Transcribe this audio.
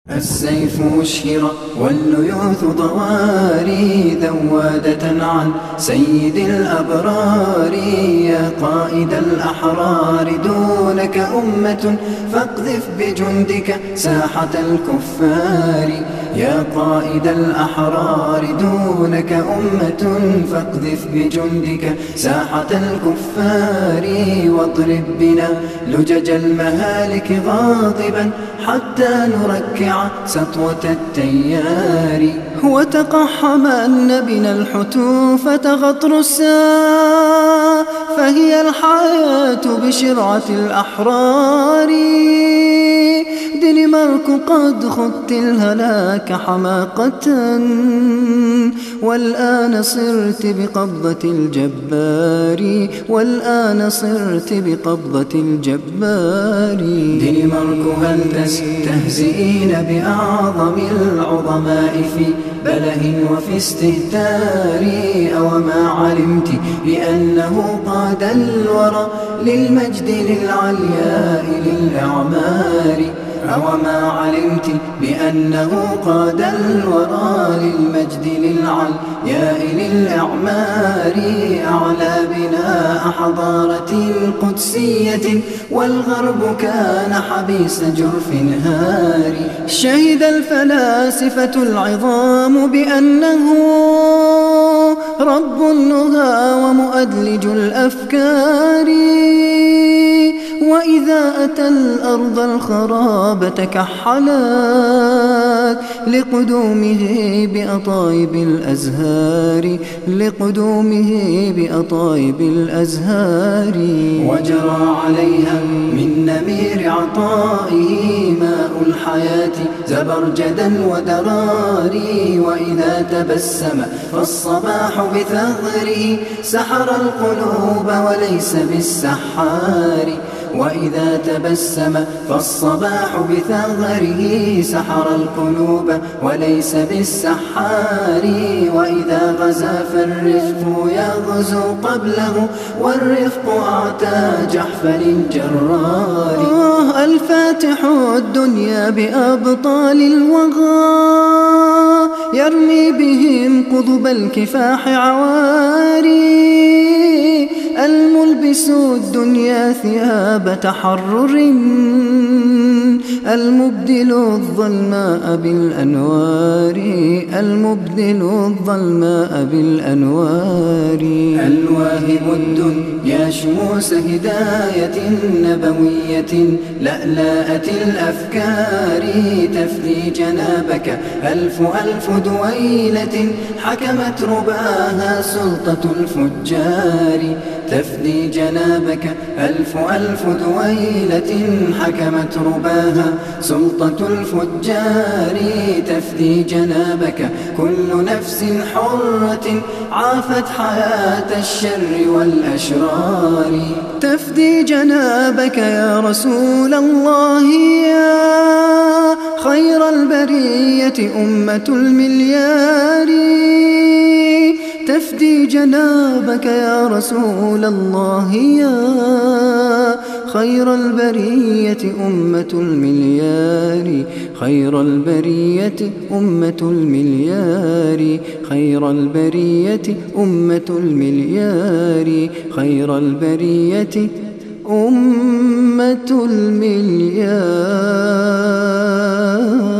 السيف مشهرة والليوث ضواري ذوادة عن سيد الأبرار. يا قائد الأحرار دونك أمة فاقذف بجندك ساحة الكفار. يا قائد الأحرار دونك أمة فاقذف بجندك ساحة الكفار. واضرب بنا لجج المهالك غاضبا حتى نركع سطوة التيار. وتقحمن بنا الحتوفة غطرسا فهي الحياة بشرعة الأحرار. دنمارك قد خضت الهلاك حماقة والآن صرت بقبضة الجبار. والآن صرت بقبضة الجبار. دنمارك هل تستهزئين بأعظم العظماء في بله وفي استهتار؟ أوما علمت بأنه قاد الورى للمجد للعلياء للأعمار؟ أوما علمت بأنه قاد الورى للمجد للعلياء للأعمار؟ أعلى بناء حضارة قدسية والغرب كان حبيس جرف هاري. شهد الفلاسفة العظام بأنه رب النهى ومؤدلج الأفكار. وإذا أتى الأرض الخراب تكحلت لقدومه بأطايب الأزهار. لقدومه بأطايب الأزهار. وجرى عليها من نمير عطائه ماء الحياة زبرجدا ودراري. وإذا تبسم فالصباح بثغره سحر القلوب وليس بالسحار. وإذا تبسم فالصباح بثغره سحر القلوب وليس بالسحار. وإذا غزا فالرفق يغزو قبله والرفق أعتى جحفل الجرار. الفاتح الدنيا بأبطال الوغى يرمي بهم قضب الكفاح عواري. الملبس الدنيا ثياب تحرر المبدل الظلماء بالأنوار. المبدل الظلماء بالأنوار. الواهب الدنيا شموس هداية نبوية لألاءة الأفكار. تفدي جنابك ألف دويلة حكمت رباها سلطة الفجار. تفدي جنابك ألف دويلة حكمت رباها سلطة الفجار. تفدي جنابك كل نفس حرة عافت حياة الشر والأشرار. تفدي جنابك يا رسول الله يا خير البرية أمة المليار. تفدي جنابك يا رسول الله يا خير البرية أمة المليار. خير البرية أمة المليار. خير البرية أمة المليار. خير البرية أمة المليار.